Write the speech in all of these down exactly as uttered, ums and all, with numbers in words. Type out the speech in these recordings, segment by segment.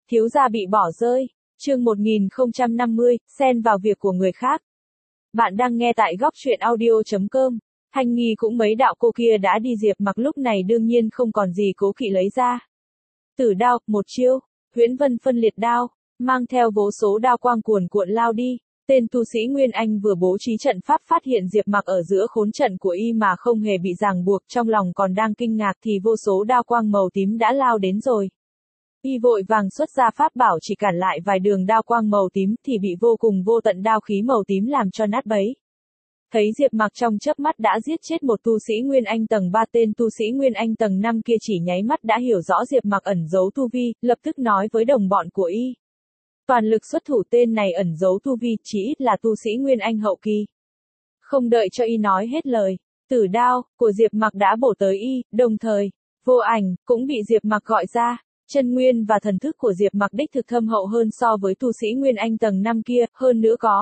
Thiếu gia bị bỏ rơi. Chương một nghìn không trăm năm mươi, xen vào việc của người khác. Bạn đang nghe tại góc truyện audio chấm com. Thanh nghi cũng mấy đạo cô kia đã đi, Diệp Mặc lúc này đương nhiên không còn gì cố kỵ lấy ra. Tử đao, một chiêu, Huyễn Vân phân liệt đao, mang theo vô số đao quang cuồn cuộn lao đi. Tên tu sĩ Nguyên Anh vừa bố trí trận pháp phát hiện Diệp Mặc ở giữa khốn trận của y mà không hề bị ràng buộc, trong lòng còn đang kinh ngạc thì vô số đao quang màu tím đã lao đến rồi. Y vội vàng xuất ra pháp bảo chỉ cản lại vài đường đao quang màu tím thì bị vô cùng vô tận đao khí màu tím làm cho nát bấy. Thấy Diệp Mặc trong chớp mắt đã giết chết một tu sĩ Nguyên Anh tầng ba, tên tu sĩ Nguyên Anh tầng năm kia chỉ nháy mắt đã hiểu rõ Diệp Mặc ẩn giấu tu vi, lập tức nói với đồng bọn của y. Toàn lực xuất thủ, tên này ẩn giấu tu vi, chỉ ít là tu sĩ Nguyên Anh hậu kỳ. Không đợi cho y nói hết lời, tử đao của Diệp Mặc đã bổ tới y, đồng thời, vô ảnh cũng bị Diệp Mặc gọi ra. Chân nguyên và thần thức của Diệp Mặc đích thực thâm hậu hơn so với tu sĩ Nguyên Anh tầng năm kia, hơn nữa có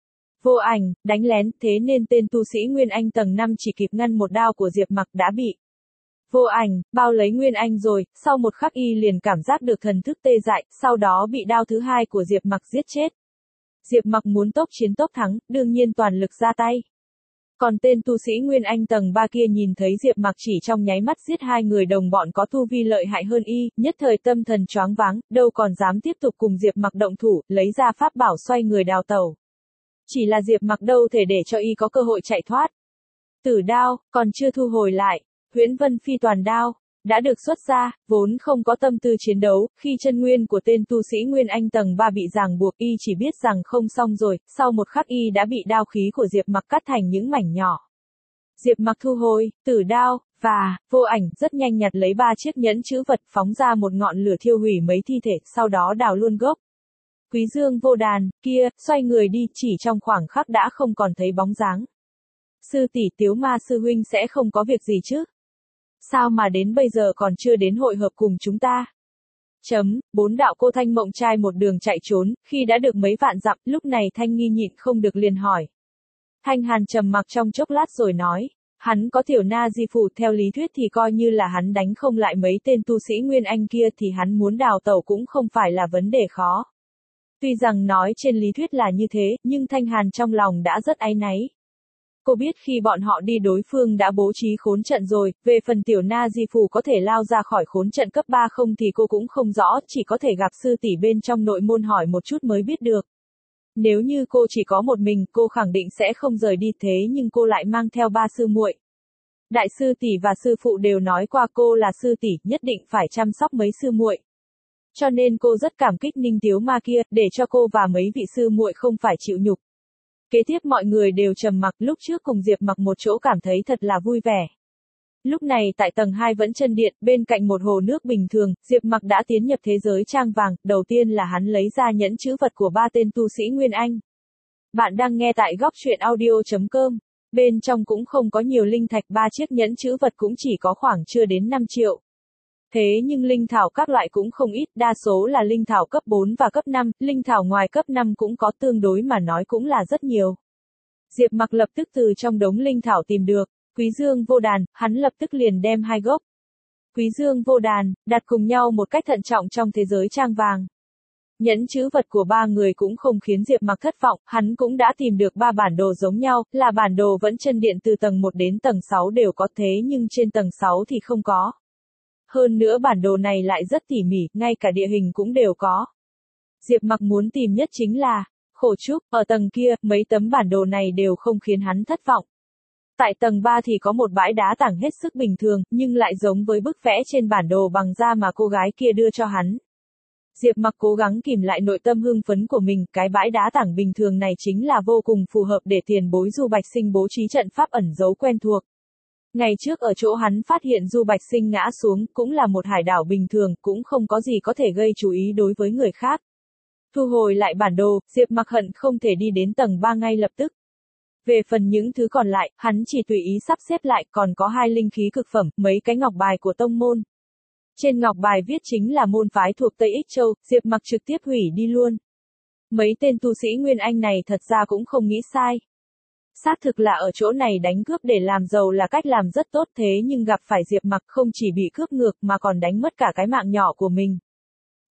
vô ảnh đánh lén, thế nên tên tu sĩ Nguyên Anh tầng năm chỉ kịp ngăn một đao của Diệp Mặc đã bị vô ảnh bao lấy Nguyên Anh rồi, sau một khắc y liền cảm giác được thần thức tê dại, sau đó bị đao thứ hai của Diệp Mặc giết chết. Diệp Mặc muốn tốc chiến tốc thắng, đương nhiên toàn lực ra tay. Còn tên tu sĩ Nguyên Anh tầng ba kia nhìn thấy Diệp Mặc chỉ trong nháy mắt giết hai người đồng bọn có tu vi lợi hại hơn y, nhất thời tâm thần choáng váng, đâu còn dám tiếp tục cùng Diệp Mặc động thủ, lấy ra pháp bảo xoay người đào tẩu. Chỉ là Diệp Mặc đâu thể để cho y có cơ hội chạy thoát. Tử đao còn chưa thu hồi lại, Huyễn Vân phi toàn đao đã được xuất ra, vốn không có tâm tư chiến đấu, khi chân nguyên của tên tu sĩ Nguyên Anh tầng ba bị ràng buộc, y chỉ biết rằng không xong rồi, sau một khắc y đã bị đao khí của Diệp Mặc cắt thành những mảnh nhỏ. Diệp Mặc thu hồi tử đao và vô ảnh, rất nhanh nhặt lấy ba chiếc nhẫn chữ vật, phóng ra một ngọn lửa thiêu hủy mấy thi thể, sau đó đào luôn gốc. Quý Dương vô đàn kia xoay người đi, chỉ trong khoảng khắc đã không còn thấy bóng dáng. Sư tỷ, Tiếu Ma sư huynh sẽ không có việc gì chứ? Sao mà đến bây giờ còn chưa đến hội hợp cùng chúng ta? Chấm, bốn đạo cô Thanh Mộng trai một đường chạy trốn, khi đã được mấy vạn dặm, lúc này Thanh Nghi nhịn không được liền hỏi. Thanh Hàn trầm mặc trong chốc lát rồi nói, hắn có Tiểu Na Di Phù, theo lý thuyết thì coi như là hắn đánh không lại mấy tên tu sĩ Nguyên Anh kia thì hắn muốn đào tẩu cũng không phải là vấn đề khó. Tuy rằng nói trên lý thuyết là như thế, nhưng Thanh Hàn trong lòng đã rất áy náy. Cô biết khi bọn họ đi đối phương đã bố trí khốn trận rồi, về phần Tiểu Na Di Phù có thể lao ra khỏi khốn trận cấp ba không thì cô cũng không rõ, chỉ có thể gặp sư tỷ bên trong nội môn hỏi một chút mới biết được. Nếu như cô chỉ có một mình, cô khẳng định sẽ không rời đi, thế nhưng cô lại mang theo ba sư muội. Đại sư tỷ và sư phụ đều nói qua cô là sư tỷ, nhất định phải chăm sóc mấy sư muội. Cho nên cô rất cảm kích Ninh Tiếu Ma kia, để cho cô và mấy vị sư muội không phải chịu nhục. Kế tiếp mọi người đều trầm mặc, lúc trước cùng Diệp Mặc một chỗ cảm thấy thật là vui vẻ. Lúc này tại tầng hai Vẫn Chân Điện, bên cạnh một hồ nước bình thường, Diệp Mặc đã tiến nhập thế giới trang vàng, đầu tiên là hắn lấy ra nhẫn chữ vật của ba tên tu sĩ Nguyên Anh. Bạn đang nghe tại góc truyện audio chấm com, bên trong cũng không có nhiều linh thạch, ba chiếc nhẫn chữ vật cũng chỉ có khoảng chưa đến năm triệu. Thế nhưng linh thảo các loại cũng không ít, đa số là linh thảo cấp bốn và cấp năm, linh thảo ngoài cấp năm cũng có, tương đối mà nói cũng là rất nhiều. Diệp Mặc lập tức từ trong đống linh thảo tìm được Quý Dương vô đàn, hắn lập tức liền đem hai gốc Quý Dương vô đàn đặt cùng nhau một cách thận trọng trong thế giới trang vàng. Nhẫn chữ vật của ba người cũng không khiến Diệp Mặc thất vọng, hắn cũng đã tìm được ba bản đồ giống nhau, là bản đồ Vẫn Chân Điện từ tầng một đến tầng sáu đều có, thế nhưng trên tầng sáu thì không có. Hơn nữa bản đồ này lại rất tỉ mỉ, ngay cả địa hình cũng đều có. Diệp Mặc muốn tìm nhất chính là Khổ Trúc, ở tầng kia, mấy tấm bản đồ này đều không khiến hắn thất vọng. Tại tầng ba thì có một bãi đá tảng hết sức bình thường, nhưng lại giống với bức vẽ trên bản đồ bằng da mà cô gái kia đưa cho hắn. Diệp Mặc cố gắng kìm lại nội tâm hưng phấn của mình, cái bãi đá tảng bình thường này chính là vô cùng phù hợp để tiền bối Du Bạch Sinh bố trí trận pháp ẩn giấu quen thuộc. Ngày trước ở chỗ hắn phát hiện Du Bạch Sinh ngã xuống, cũng là một hải đảo bình thường, cũng không có gì có thể gây chú ý đối với người khác. Thu hồi lại bản đồ, Diệp Mặc hận không thể đi đến tầng ba ngay lập tức. Về phần những thứ còn lại, hắn chỉ tùy ý sắp xếp lại, còn có hai linh khí cực phẩm, mấy cái ngọc bài của tông môn. Trên ngọc bài viết chính là môn phái thuộc Tây Ích Châu, Diệp Mặc trực tiếp hủy đi luôn. Mấy tên tu sĩ Nguyên Anh này thật ra cũng không nghĩ sai. Xác thực là ở chỗ này đánh cướp để làm giàu là cách làm rất tốt, thế nhưng gặp phải Diệp Mặc không chỉ bị cướp ngược mà còn đánh mất cả cái mạng nhỏ của mình.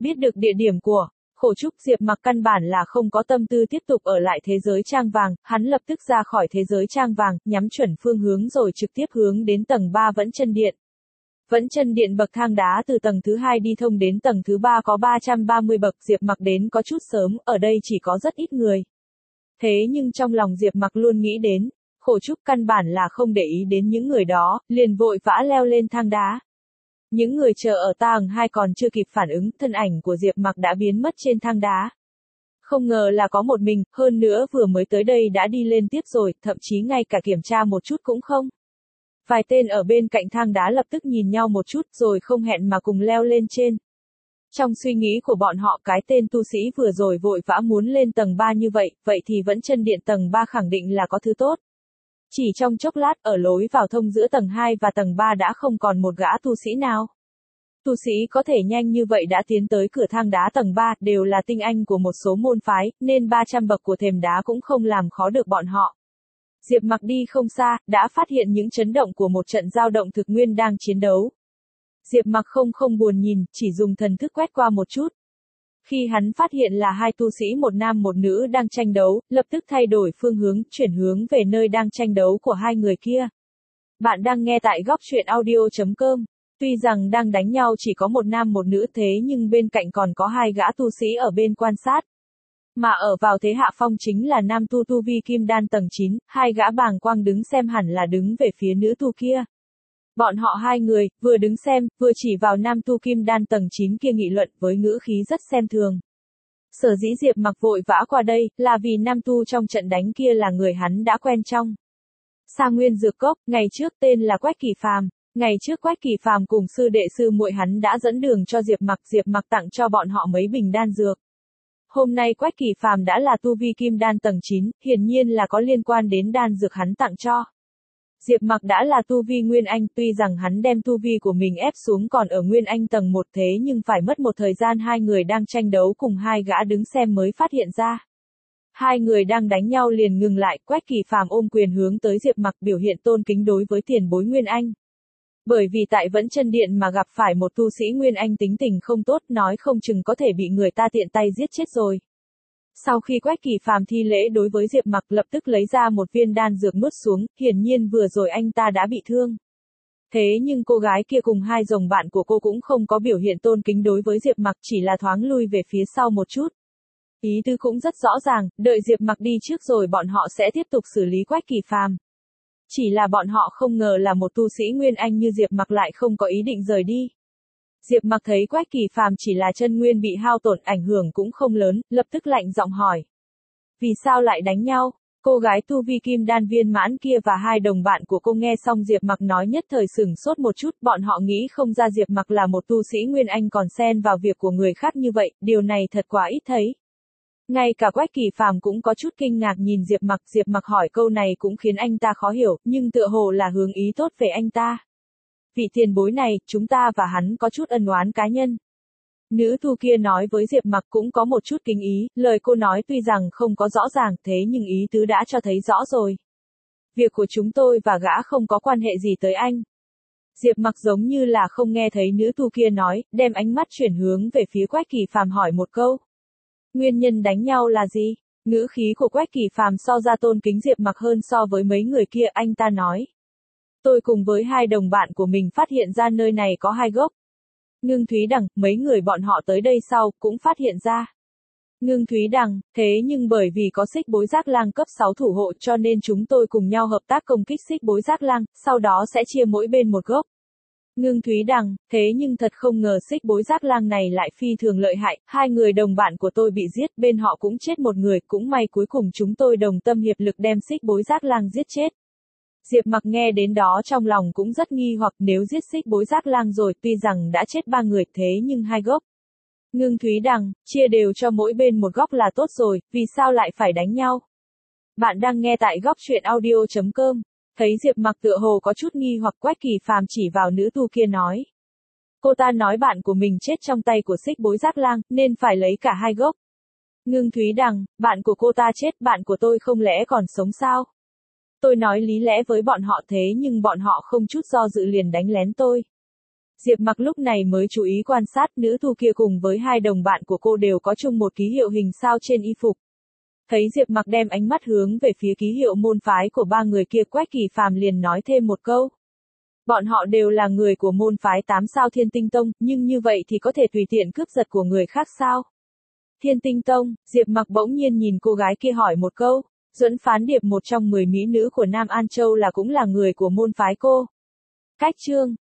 Biết được địa điểm của Khổ Trúc, Diệp Mặc căn bản là không có tâm tư tiếp tục ở lại thế giới trang vàng, hắn lập tức ra khỏi thế giới trang vàng, nhắm chuẩn phương hướng rồi trực tiếp hướng đến tầng ba Vẫn Chân Điện. Vẫn Chân Điện bậc thang đá từ tầng thứ hai đi thông đến tầng thứ ba có ba trăm ba mươi bậc, Diệp Mặc đến có chút sớm, ở đây chỉ có rất ít người. Thế nhưng trong lòng Diệp Mặc luôn nghĩ đến, Khổ Trúc căn bản là không để ý đến những người đó, liền vội vã leo lên thang đá. Những người chờ ở tầng hai còn chưa kịp phản ứng, thân ảnh của Diệp Mặc đã biến mất trên thang đá. Không ngờ là có một mình, hơn nữa vừa mới tới đây đã đi lên tiếp rồi, thậm chí ngay cả kiểm tra một chút cũng không. Vài tên ở bên cạnh thang đá lập tức nhìn nhau một chút rồi không hẹn mà cùng leo lên trên. Trong suy nghĩ của bọn họ, cái tên tu sĩ vừa rồi vội vã muốn lên tầng ba như vậy, vậy thì Vẫn Chân Điện tầng ba khẳng định là có thứ tốt. Chỉ trong chốc lát, ở lối vào thông giữa tầng hai và tầng ba đã không còn một gã tu sĩ nào. Tu sĩ có thể nhanh như vậy đã tiến tới cửa thang đá tầng ba, đều là tinh anh của một số môn phái, nên ba trăm bậc của thềm đá cũng không làm khó được bọn họ. Diệp Mặc đi không xa, đã phát hiện những chấn động của một trận giao động thực nguyên đang chiến đấu. Diệp Mặc không không buồn nhìn, chỉ dùng thần thức quét qua một chút. Khi hắn phát hiện là hai tu sĩ một nam một nữ đang tranh đấu, lập tức thay đổi phương hướng, chuyển hướng về nơi đang tranh đấu của hai người kia. Bạn đang nghe tại góc truyện audio chấm com. Tuy rằng đang đánh nhau chỉ có một nam một nữ thế nhưng bên cạnh còn có hai gã tu sĩ ở bên quan sát. Mà ở vào thế hạ phong chính là nam tu tu vi kim đan tầng chín, hai gã bàng quang đứng xem hẳn là đứng về phía nữ tu kia. Bọn họ hai người, vừa đứng xem, vừa chỉ vào nam tu kim đan tầng chín kia nghị luận với ngữ khí rất xem thường. Sở dĩ Diệp Mặc vội vã qua đây, là vì nam tu trong trận đánh kia là người hắn đã quen trong Sa Nguyên Dược Cốc, ngày trước tên là Quách Kỳ Phàm. Ngày trước Quách Kỳ Phàm cùng sư đệ sư muội hắn đã dẫn đường cho Diệp Mặc, Diệp Mặc tặng cho bọn họ mấy bình đan dược. Hôm nay Quách Kỳ Phàm đã là tu vi kim đan tầng chín, hiển nhiên là có liên quan đến đan dược hắn tặng cho. Diệp Mặc đã là tu vi Nguyên Anh, tuy rằng hắn đem tu vi của mình ép xuống còn ở Nguyên Anh tầng một thế nhưng phải mất một thời gian hai người đang tranh đấu cùng hai gã đứng xem mới phát hiện ra. Hai người đang đánh nhau liền ngừng lại, Quách Kỳ Phàm ôm quyền hướng tới Diệp Mặc biểu hiện tôn kính đối với tiền bối Nguyên Anh. Bởi vì tại Vẫn Chân Điện mà gặp phải một tu sĩ Nguyên Anh tính tình không tốt, nói không chừng có thể bị người ta tiện tay giết chết rồi. Sau khi Quách Kỳ Phàm thi lễ đối với Diệp Mặc, lập tức lấy ra một viên đan dược nuốt xuống, hiển nhiên vừa rồi anh ta đã bị thương. Thế nhưng cô gái kia cùng hai rồng bạn của cô cũng không có biểu hiện tôn kính đối với Diệp Mặc, chỉ là thoáng lui về phía sau một chút. Ý tứ cũng rất rõ ràng, đợi Diệp Mặc đi trước rồi bọn họ sẽ tiếp tục xử lý Quách Kỳ Phàm. Chỉ là bọn họ không ngờ là một tu sĩ Nguyên Anh như Diệp Mặc lại không có ý định rời đi. Diệp Mặc thấy Quách Kỳ Phàm chỉ là chân nguyên bị hao tổn, ảnh hưởng cũng không lớn, lập tức lạnh giọng hỏi. Vì sao lại đánh nhau? Cô gái tu vi kim đan viên mãn kia và hai đồng bạn của cô nghe xong Diệp Mặc nói nhất thời sửng sốt một chút, bọn họ nghĩ không ra Diệp Mặc là một tu sĩ Nguyên Anh còn xen vào việc của người khác như vậy, điều này thật quá ít thấy. Ngay cả Quách Kỳ Phàm cũng có chút kinh ngạc nhìn Diệp Mặc, Diệp Mặc hỏi câu này cũng khiến anh ta khó hiểu, nhưng tựa hồ là hướng ý tốt về anh ta. Vị tiền bối này, chúng ta và hắn có chút ân oán cá nhân. Nữ tu kia nói với Diệp Mặc cũng có một chút kính ý, lời cô nói tuy rằng không có rõ ràng thế nhưng ý tứ đã cho thấy rõ rồi. Việc của chúng tôi và gã không có quan hệ gì tới anh. Diệp Mặc giống như là không nghe thấy nữ tu kia nói, đem ánh mắt chuyển hướng về phía Quách Kỳ Phàm hỏi một câu. Nguyên nhân đánh nhau là gì? Ngữ khí của Quách Kỳ Phàm so ra tôn kính Diệp Mặc hơn so với mấy người kia, anh ta nói. Tôi cùng với hai đồng bạn của mình phát hiện ra nơi này có hai gốc. Ngưng Thúy Đằng, mấy người bọn họ tới đây sau, cũng phát hiện ra. Ngưng Thúy Đằng, thế nhưng bởi vì có Xích Bối Giác Lang cấp sáu thủ hộ cho nên chúng tôi cùng nhau hợp tác công kích Xích Bối Giác Lang, sau đó sẽ chia mỗi bên một gốc. Ngưng Thúy Đằng, thế nhưng thật không ngờ Xích Bối Giác Lang này lại phi thường lợi hại, hai người đồng bạn của tôi bị giết, bên họ cũng chết một người, cũng may cuối cùng chúng tôi đồng tâm hiệp lực đem Xích Bối Giác Lang giết chết. Diệp Mặc nghe đến đó trong lòng cũng rất nghi hoặc, nếu giết Xích Bối Giác Lang rồi, tuy rằng đã chết ba người thế nhưng hai gốc. Ngưng Thúy Đằng, chia đều cho mỗi bên một góc là tốt rồi, vì sao lại phải đánh nhau? Bạn đang nghe tại góc truyện audio chấm com. Thấy Diệp Mặc tựa hồ có chút nghi hoặc, Quách Kỳ Phàm chỉ vào nữ tu kia nói. Cô ta nói bạn của mình chết trong tay của Xích Bối Giác Lang, nên phải lấy cả hai gốc. Ngưng Thúy Đằng, bạn của cô ta chết, bạn của tôi không lẽ còn sống sao? Tôi nói lý lẽ với bọn họ thế nhưng bọn họ không chút do dự liền đánh lén tôi. Diệp Mặc lúc này mới chú ý quan sát nữ tu kia cùng với hai đồng bạn của cô đều có chung một ký hiệu hình sao trên y phục. Thấy Diệp Mặc đem ánh mắt hướng về phía ký hiệu môn phái của ba người kia, Quách Kỳ Phàm liền nói thêm một câu. Bọn họ đều là người của môn phái tám sao Thiên Tinh Tông, nhưng như vậy thì có thể tùy tiện cướp giật của người khác sao? Thiên Tinh Tông, Diệp Mặc bỗng nhiên nhìn cô gái kia hỏi một câu. Duẫn Phán Điệp, một trong mười mỹ nữ của Nam An Châu, là cũng là người của môn phái cô. Cách chương